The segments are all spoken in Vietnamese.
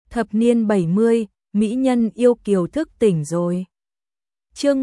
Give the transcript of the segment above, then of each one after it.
Thập niên 70, mỹ nhân yêu kiều thức tỉnh rồi. Chương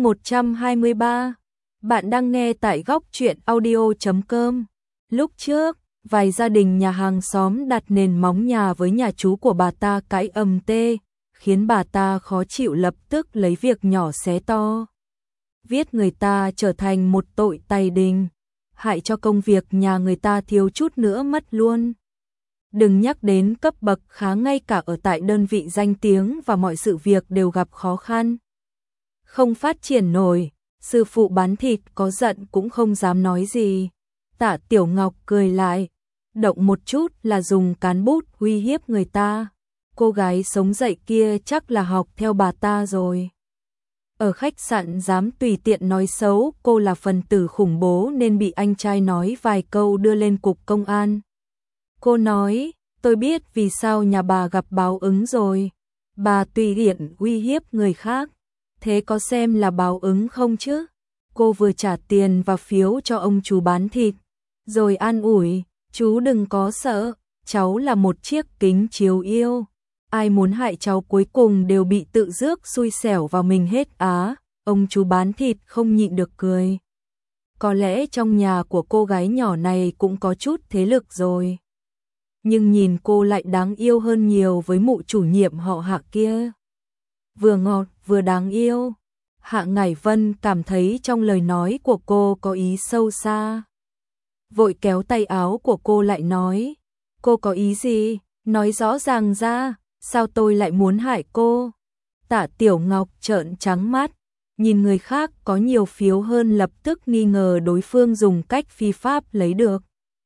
123. Bạn đang nghe tại góc truyện audio.com. Lúc trước, vài gia đình nhà hàng xóm đặt nền móng nhà với nhà chú của bà ta cãi ầm tê, khiến bà ta khó chịu, lập tức lấy việc nhỏ xé to. Viết người ta trở thành một tội tày đình, hại cho công việc nhà người ta thiếu chút nữa mất luôn. Đừng nhắc đến cấp bậc khá, ngay cả ở tại đơn vị danh tiếng và mọi sự việc đều gặp khó khăn. Không phát triển nổi, sư phụ bán thịt có giận cũng không dám nói gì. Tạ Tiểu Ngọc cười lại, động một chút là dùng cán bút uy hiếp người ta. Cô gái sống dậy kia chắc là học theo bà ta rồi. Ở khách sạn dám tùy tiện nói xấu cô là phần tử khủng bố nên bị anh trai nói vài câu đưa lên cục công an. Cô nói, tôi biết vì sao nhà bà gặp báo ứng rồi. Bà tùy tiện uy hiếp người khác, thế có xem là báo ứng không chứ? Cô vừa trả tiền và phiếu cho ông chú bán thịt, rồi an ủi, chú đừng có sợ, cháu là một chiếc kính chiếu yêu. Ai muốn hại cháu cuối cùng đều bị tự rước xui xẻo vào mình hết á. Ông chú bán thịt không nhịn được cười. Có lẽ trong nhà của cô gái nhỏ này cũng có chút thế lực rồi. Nhưng nhìn cô lại đáng yêu hơn nhiều với mụ chủ nhiệm họ Hạ kia. Vừa ngọt vừa đáng yêu. Hạ Ngải Vân cảm thấy trong lời nói của cô có ý sâu xa. Vội kéo tay áo của cô lại nói, cô có ý gì? Nói rõ ràng ra, sao tôi lại muốn hại cô? Tạ Tiểu Ngọc trợn trắng mắt, nhìn người khác có nhiều phiếu hơn lập tức nghi ngờ đối phương dùng cách phi pháp lấy được.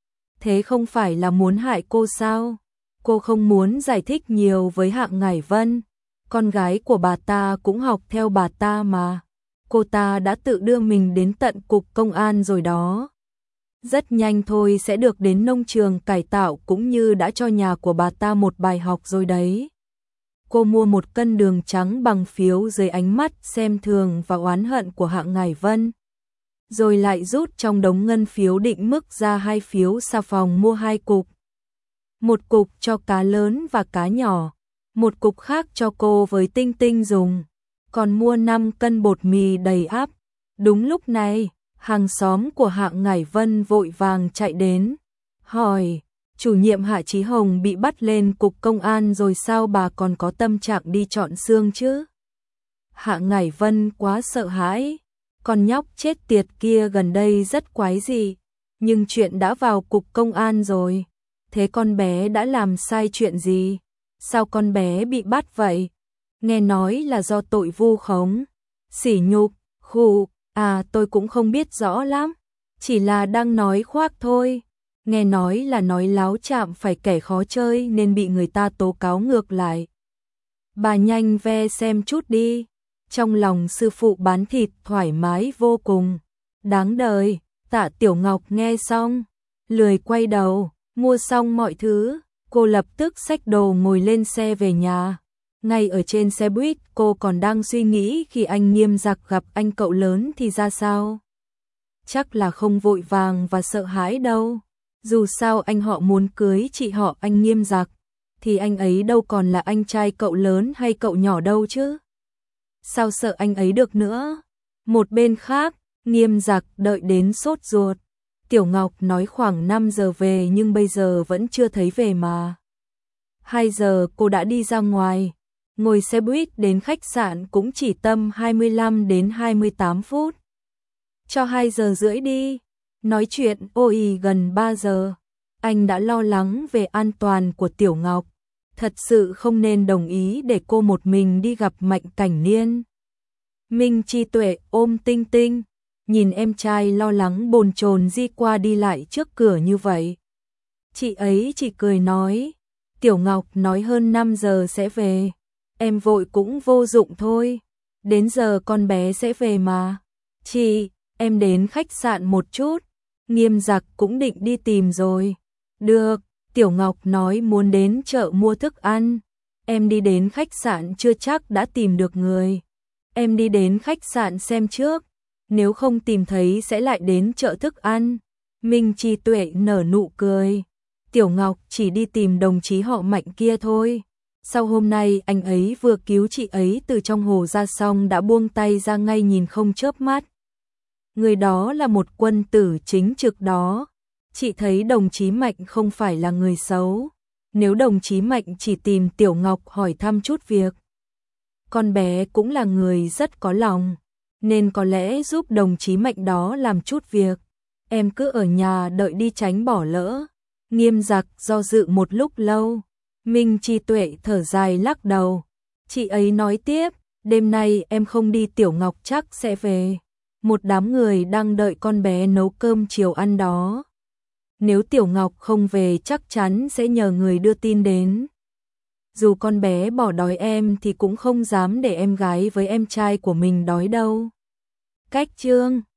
Thế không phải là muốn hại cô sao? Cô không muốn giải thích nhiều với Hạ Ngải Vân. Con gái của bà ta cũng học theo bà ta mà. Cô ta đã tự đưa mình đến tận cục công an rồi đó. Rất nhanh thôi sẽ được đến nông trường cải tạo, cũng như đã cho nhà của bà ta một bài học rồi đấy. Cô mua 1 cân đường trắng bằng phiếu dưới ánh mắt xem thường và oán hận của Hạ Ngải Vân. Rồi lại rút trong đống ngân phiếu định mức ra 2 phiếu xà phòng, mua 2 cục. 1 cục cho cá lớn và cá nhỏ, 1 cục khác cho cô với Tinh Tinh dùng. Còn mua 5 cân bột mì đầy ắp. Đúng lúc này, hàng xóm của Hạ Ngải Vân vội vàng chạy đến, hỏi, chủ nhiệm Hạ Chí Hồng bị bắt lên cục công an rồi sao, bà còn có tâm trạng đi chọn xương chứ? Hạ Ngải Vân quá sợ hãi, con nhóc chết tiệt kia gần đây rất quái dị, nhưng chuyện đã vào cục công an rồi, thế con bé đã làm sai chuyện gì? Sao con bé bị bắt vậy? Nghe nói là do tội vu khống, sỉ nhục, khụ. À, tôi cũng không biết rõ lắm, chỉ là đang nói khoác thôi. Nghe nói là nói láo chạm phải kẻ khó chơi nên bị người ta tố cáo ngược lại. Bà nhanh ve xem chút đi. Trong lòng sư phụ bán thịt thoải mái vô cùng. Đáng đời. Tạ Tiểu Ngọc nghe xong, lười quay đầu. Mua xong mọi thứ, cô lập tức xách đồ ngồi lên xe về nhà. Ngay ở trên xe buýt, cô còn đang suy nghĩ khi anh Nghiêm Giặc gặp anh cậu lớn thì ra sao. Chắc là không vội vàng và sợ hãi đâu. Dù sao anh họ muốn cưới chị họ anh Nghiêm Giặc, thì anh ấy đâu còn là anh trai cậu lớn hay cậu nhỏ đâu chứ. Sao sợ anh ấy được nữa. Một bên khác, Nghiêm Giặc đợi đến sốt ruột. Tiểu Ngọc nói khoảng 5 giờ về nhưng bây giờ vẫn chưa thấy về mà. 2 giờ cô đã đi ra ngoài. Ngồi xe buýt đến khách sạn cũng chỉ tầm 25 đến 28 phút. Cho 2 giờ rưỡi đi. Nói chuyện ôi gần 3 giờ. Anh đã lo lắng về an toàn của Tiểu Ngọc. Thật sự không nên đồng ý để cô một mình đi gặp Mạnh Cảnh Niên. Minh Chi Tuệ ôm Tinh Tinh, nhìn em trai lo lắng bồn chồn đi qua đi lại trước cửa như vậy. Chị ấy chỉ cười nói, Tiểu Ngọc nói hơn 5 giờ sẽ về. Em vội cũng vô dụng thôi. Đến giờ con bé sẽ về mà. Chị, em đến khách sạn một chút. Nghiêm Giặc cũng định đi tìm rồi. Được, Tiểu Ngọc nói muốn đến chợ mua thức ăn. Em đi đến khách sạn chưa chắc đã tìm được người. Em đi đến khách sạn xem trước. Nếu không tìm thấy sẽ lại đến chợ thức ăn. Minh Chi Tuệ nở nụ cười. Tiểu Ngọc chỉ đi tìm đồng chí họ Mạnh kia thôi. Sau hôm nay anh ấy vừa cứu chị ấy từ trong hồ ra xong đã buông tay ra ngay nhìn không chớp mắt. Người đó là một quân tử chính trực đó. Chị thấy đồng chí Mạnh không phải là người xấu. Nếu đồng chí Mạnh chỉ tìm Tiểu Ngọc hỏi thăm chút việc, con bé cũng là người rất có lòng, nên có lẽ giúp đồng chí Mạnh đó làm chút việc. Em cứ ở nhà đợi đi tránh bỏ lỡ. Nghiêm Giặc do dự một lúc lâu. Minh Chi Tuệ thở dài lắc đầu. Chị ấy nói tiếp, đêm nay em không đi Tiểu Ngọc chắc sẽ về. Một đám người đang đợi con bé nấu cơm chiều ăn đó. Nếu Tiểu Ngọc không về chắc chắn sẽ nhờ người đưa tin đến. Dù con bé bỏ đói em thì cũng không dám để em gái với em trai của mình đói đâu. Cách chương